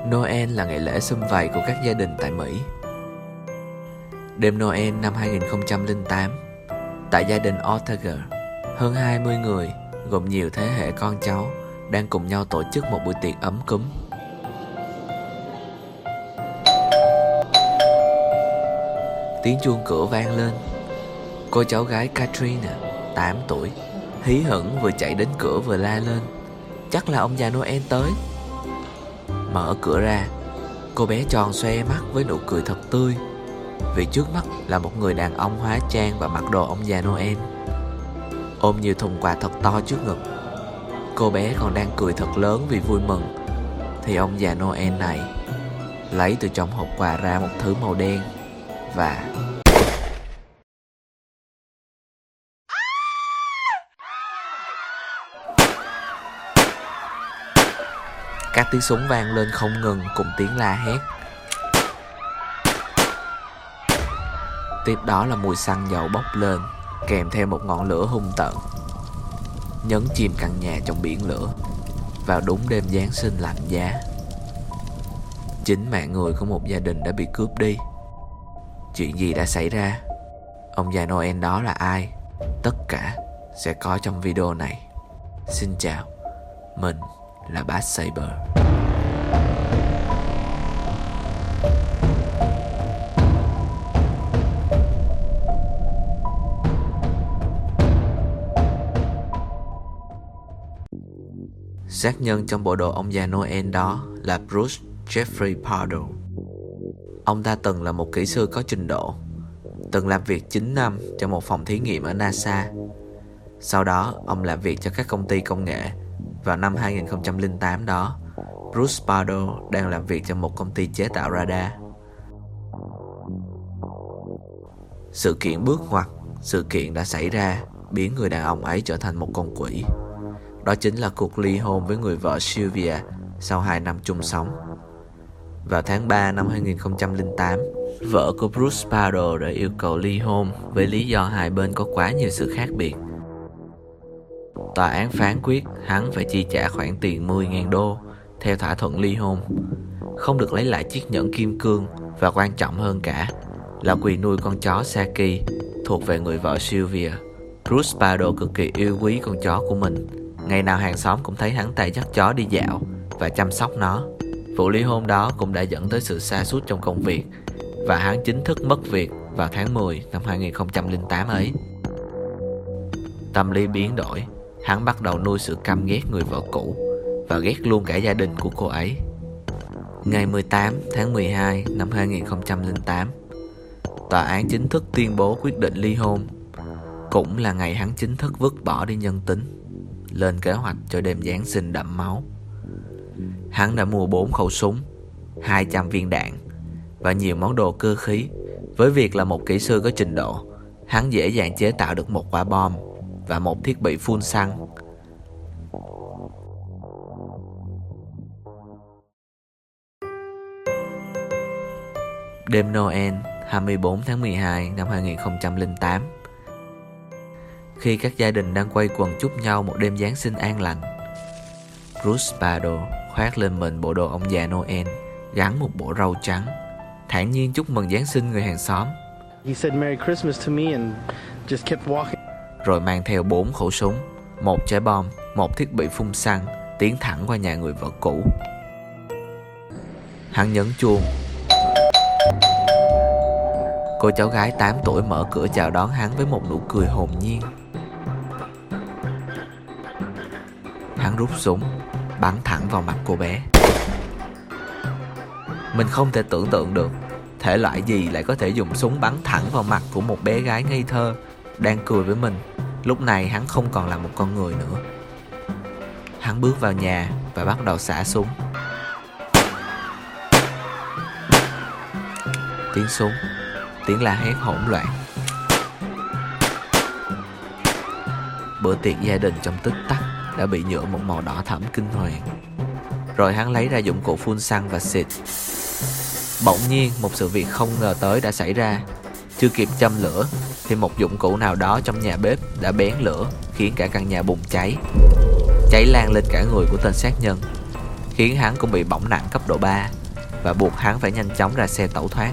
Noel là ngày lễ sum vầy của các gia đình tại Mỹ. Đêm Noel năm 2008, tại gia đình Ortega, hơn 20 người, gồm nhiều thế hệ con cháu, đang cùng nhau tổ chức một buổi tiệc ấm cúng. Tiếng chuông cửa vang lên. Cô cháu gái Katrina, 8 tuổi, hí hửng vừa chạy đến cửa vừa la lên: "Chắc là ông già Noel tới." Mở cửa ra, cô bé tròn xoe mắt với nụ cười thật tươi, vì trước mắt là một người đàn ông hóa trang và mặc đồ ông già Noel, ôm nhiều thùng quà thật to trước ngực. Cô bé còn đang cười thật lớn vì vui mừng, thì ông già Noel này lấy từ trong hộp quà ra một thứ màu đen và các tiếng súng vang lên không ngừng cùng tiếng la hét. Tiếp đó là mùi xăng dầu bốc lên, kèm theo một ngọn lửa hung tợn, nhấn chìm căn nhà trong biển lửa vào đúng đêm Giáng sinh lạnh giá. Chính mạng người của một gia đình đã bị cướp đi. Chuyện gì đã xảy ra? Ông già Noel đó là ai? Tất cả sẽ có trong video này. Xin chào, mình là Bass Saber. Sát nhân trong bộ đồ ông già Noel đó là Bruce Jeffrey Pardo. Ông ta từng là một kỹ sư có trình độ, từng làm việc 9 năm trong một phòng thí nghiệm ở NASA. Sau đó, ông làm việc cho các công ty công nghệ. Vào năm 2008 đó, Bruce Pardo đang làm việc cho một công ty chế tạo radar. Sự kiện bước ngoặt, sự kiện đã xảy ra biến người đàn ông ấy trở thành một con quỷ. Đó chính là cuộc ly hôn với người vợ Sylvia sau 2 năm chung sống. Vào tháng 3 năm 2008, vợ của Bruce Pardo đã yêu cầu ly hôn với lý do hai bên có quá nhiều sự khác biệt. Tòa án phán quyết hắn phải chi trả khoản tiền 10.000 đô theo thỏa thuận ly hôn, không được lấy lại chiếc nhẫn kim cương, và quan trọng hơn cả là quyền nuôi con chó Saki thuộc về người vợ Sylvia. Bruce Pardo cực kỳ yêu quý con chó của mình. Ngày nào hàng xóm cũng thấy hắn ta dắt chó đi dạo và chăm sóc nó. Vụ ly hôn đó cũng đã dẫn tới sự sa sút trong công việc, và hắn chính thức mất việc vào tháng 10 năm 2008 ấy. Tâm lý biến đổi, hắn bắt đầu nuôi sự căm ghét người vợ cũ và ghét luôn cả gia đình của cô ấy. Ngày 18 tháng 12 năm 2008, tòa án chính thức tuyên bố quyết định ly hôn. Cũng là ngày hắn chính thức vứt bỏ đi nhân tính, lên kế hoạch cho đêm Giáng sinh đẫm máu. Hắn đã mua 4 khẩu súng, 200 viên đạn và nhiều món đồ cơ khí. Với việc là một kỹ sư có trình độ, hắn dễ dàng chế tạo được một quả bom và một thiết bị phun xăng. Đêm Noel 24 tháng 12 năm 2008, khi các gia đình đang quây quần chúc nhau một đêm Giáng sinh an lành, Bruce Pardo khoác lên mình bộ đồ ông già Noel, gắn một bộ râu trắng, thản nhiên chúc mừng Giáng sinh người hàng xóm. He said Merry Christmas to me and just kept walking. Rồi mang theo 4 khẩu súng, 1 trái bom, 1 thiết bị phun xăng, tiến thẳng qua nhà người vợ cũ. Hắn nhấn chuông. Cô cháu gái 8 tuổi mở cửa chào đón hắn với một nụ cười hồn nhiên. Hắn rút súng, bắn thẳng vào mặt cô bé. Mình không thể tưởng tượng được thể loại gì lại có thể dùng súng bắn thẳng vào mặt của một bé gái ngây thơ đang cười với mình. Lúc này hắn không còn là một con người nữa. Hắn bước vào nhà và bắt đầu xả súng. Tiếng súng, tiếng la hét hỗn loạn. Bữa tiệc gia đình trong tích tắc đã bị nhuộm một màu đỏ thẫm kinh hoàng. Rồi hắn lấy ra dụng cụ phun xăng và xịt. Bỗng nhiên một sự việc không ngờ tới đã xảy ra. Chưa kịp châm lửa thì một dụng cụ nào đó trong nhà bếp đã bén lửa, khiến cả căn nhà bùng cháy. Cháy lan lên cả người của tên sát nhân, khiến hắn cũng bị bỏng nặng cấp độ 3 và buộc hắn phải nhanh chóng ra xe tẩu thoát.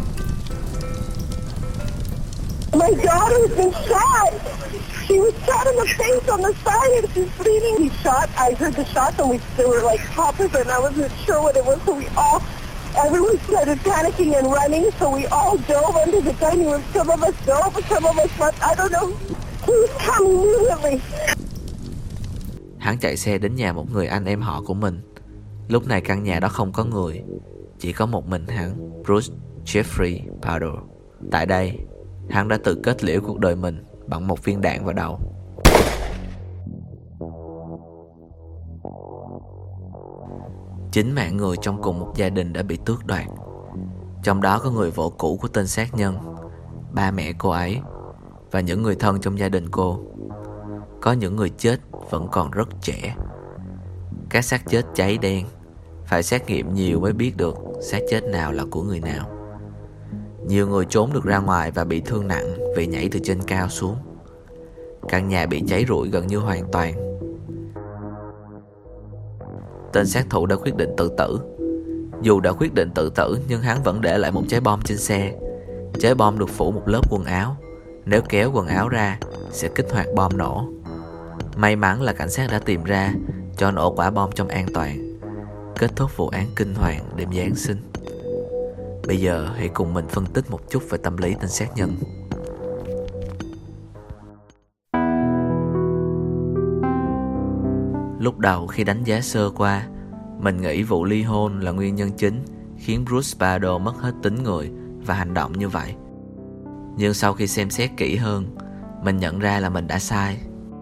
My daughter's been shot. She was shot in the face on the side and she's bleeding. He shot. I heard the shots and they were like poppers and I wasn't sure what it was. So everyone started panicking and running. So we all dove under the dining room. Some of us dove, some of us left. I don't know. He was coming immediately. Hắn chạy xe đến nhà một người anh em họ của mình. Lúc này căn nhà đó không có người, chỉ có một mình hắn, Bruce Jeffrey Pardo. Tại đây, hắn đã tự kết liễu cuộc đời mình bằng một viên đạn vào đầu. Chính mạng người trong cùng một gia đình đã bị tước đoạt. Trong đó có người vợ cũ của tên sát nhân, ba mẹ cô ấy và những người thân trong gia đình cô. Có những người chết vẫn còn rất trẻ. Các xác chết cháy đen, phải xét nghiệm nhiều mới biết được xác chết nào là của người nào. Nhiều người trốn được ra ngoài và bị thương nặng vì nhảy từ trên cao xuống. Căn nhà bị cháy rụi gần như hoàn toàn. Tên sát thủ đã quyết định tự tử. Dù đã quyết định tự tử nhưng hắn vẫn để lại một trái bom trên xe. Trái bom được phủ một lớp quần áo. Nếu kéo quần áo ra sẽ kích hoạt bom nổ. May mắn là cảnh sát đã tìm ra, cho nổ quả bom trong an toàn. Kết thúc vụ án kinh hoàng đêm Giáng sinh. Bây giờ hãy cùng mình phân tích một chút về tâm lý tên sát nhân. Lúc đầu khi đánh giá sơ qua, mình nghĩ vụ ly hôn là nguyên nhân chính khiến Bruce Pardo mất hết tính người và hành động như vậy. Nhưng sau khi xem xét kỹ hơn, mình nhận ra là mình đã sai.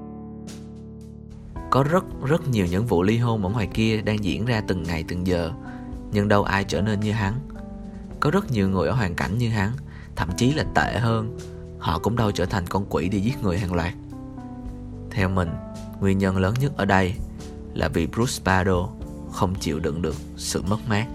Có rất nhiều những vụ ly hôn ở ngoài kia đang diễn ra từng ngày từng giờ, nhưng đâu ai trở nên như hắn. Có rất nhiều người ở hoàn cảnh như hắn, thậm chí là tệ hơn, họ cũng đâu trở thành con quỷ đi giết người hàng loạt. Theo mình, nguyên nhân lớn nhất ở đây là vì Bruce Pardo không chịu đựng được sự mất mát.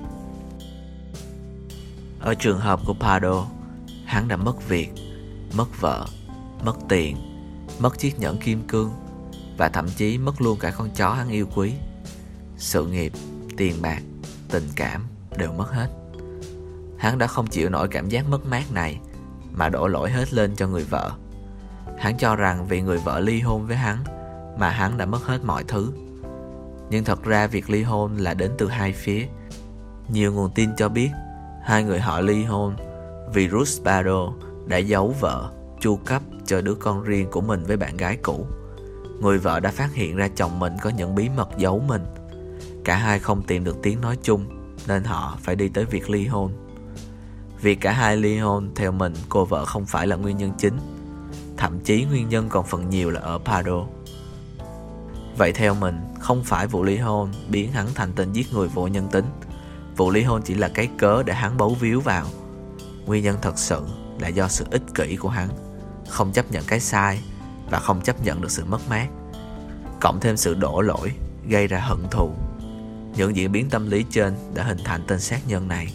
Ở trường hợp của Pardo, hắn đã mất việc, mất vợ, mất tiền, mất chiếc nhẫn kim cương và thậm chí mất luôn cả con chó hắn yêu quý. Sự nghiệp, tiền bạc, tình cảm đều mất hết. Hắn đã không chịu nổi cảm giác mất mát này mà đổ lỗi hết lên cho người vợ. Hắn cho rằng vì người vợ ly hôn với hắn mà hắn đã mất hết mọi thứ. Nhưng thật ra việc ly hôn là đến từ hai phía. Nhiều nguồn tin cho biết hai người họ ly hôn vì Bruce Pardo đã giấu vợ, chu cấp cho đứa con riêng của mình với bạn gái cũ. Người vợ đã phát hiện ra chồng mình có những bí mật giấu mình. Cả hai không tìm được tiếng nói chung nên họ phải đi tới việc ly hôn. Vì cả hai ly hôn, theo mình, cô vợ không phải là nguyên nhân chính. Thậm chí nguyên nhân còn phần nhiều là ở Pardo. Vậy theo mình, không phải vụ ly hôn biến hắn thành tên giết người vô nhân tính. Vụ ly hôn chỉ là cái cớ để hắn bấu víu vào. Nguyên nhân thật sự là do sự ích kỷ của hắn, không chấp nhận cái sai và không chấp nhận được sự mất mát, cộng thêm sự đổ lỗi gây ra hận thù. Những diễn biến tâm lý trên đã hình thành tên sát nhân này.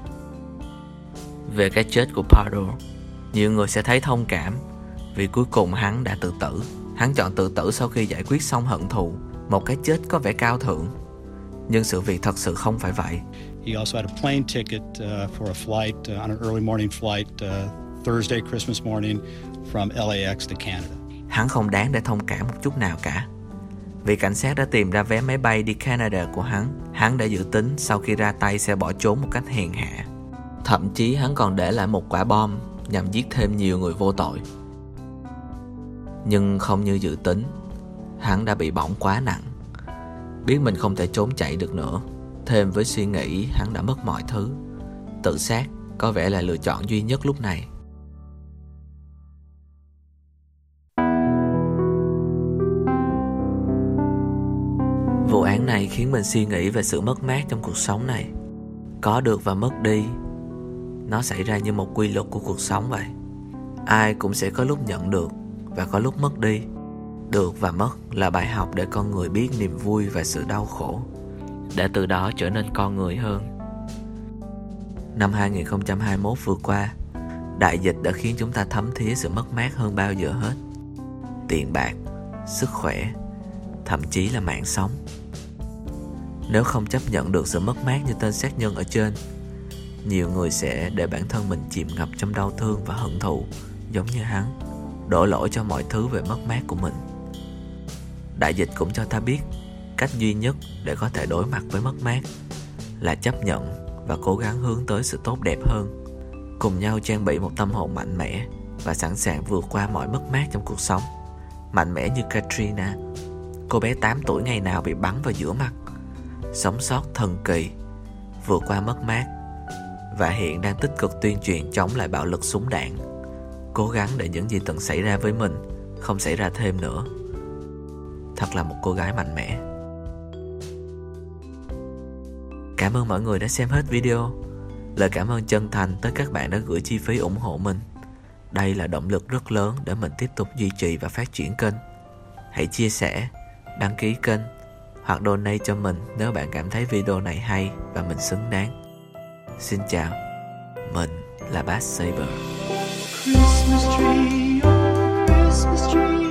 Về cái chết của Pardo, nhiều người sẽ thấy thông cảm vì cuối cùng hắn đã tự tử. Hắn chọn tự tử sau khi giải quyết xong hận thù, một cái chết có vẻ cao thượng. Nhưng sự việc thật sự không phải vậy. He also had a plane ticket for a flight, on an early morning flight, Thursday, Christmas morning, from LAX to Canada. Hắn không đáng để thông cảm một chút nào cả. Vì cảnh sát đã tìm ra vé máy bay đi Canada của hắn đã dự tính sau khi ra tay sẽ bỏ trốn một cách hèn hạ. Thậm chí hắn còn để lại một quả bom nhằm giết thêm nhiều người vô tội. Nhưng không như dự tính, hắn đã bị bỏng quá nặng. Biết mình không thể trốn chạy được nữa, thêm với suy nghĩ hắn đã mất mọi thứ, tự sát có vẻ là lựa chọn duy nhất lúc này. Vụ án này khiến mình suy nghĩ về sự mất mát trong cuộc sống này. Có được và mất đi, nó xảy ra như một quy luật của cuộc sống vậy. Ai cũng sẽ có lúc nhận được và có lúc mất đi. Được và mất là bài học để con người biết niềm vui và sự đau khổ, để từ đó trở nên con người hơn. Năm 2021 vừa qua, đại dịch đã khiến chúng ta thấm thía sự mất mát hơn bao giờ hết. Tiền bạc, sức khỏe, thậm chí là mạng sống. Nếu không chấp nhận được sự mất mát như tên sát nhân ở trên, nhiều người sẽ để bản thân mình chìm ngập trong đau thương và hận thù, giống như hắn, đổ lỗi cho mọi thứ về mất mát của mình. Đại dịch cũng cho ta biết cách duy nhất để có thể đối mặt với mất mát là chấp nhận và cố gắng hướng tới sự tốt đẹp hơn, cùng nhau trang bị một tâm hồn mạnh mẽ và sẵn sàng vượt qua mọi mất mát trong cuộc sống. Mạnh mẽ như Katrina, cô bé 8 tuổi ngày nào bị bắn vào giữa mặt, sống sót thần kỳ, vượt qua mất mát, và hiện đang tích cực tuyên truyền chống lại bạo lực súng đạn, cố gắng để những gì từng xảy ra với mình không xảy ra thêm nữa. Thật là một cô gái mạnh mẽ. Cảm ơn mọi người đã xem hết video. Lời cảm ơn chân thành tới các bạn đã gửi chi phí ủng hộ mình. Đây là động lực rất lớn để mình tiếp tục duy trì và phát triển kênh. Hãy chia sẻ, đăng ký kênh hoặc donate cho mình nếu bạn cảm thấy video này hay và mình xứng đáng. Xin chào, mình là Bass Saber. Christmas tree, oh Christmas tree.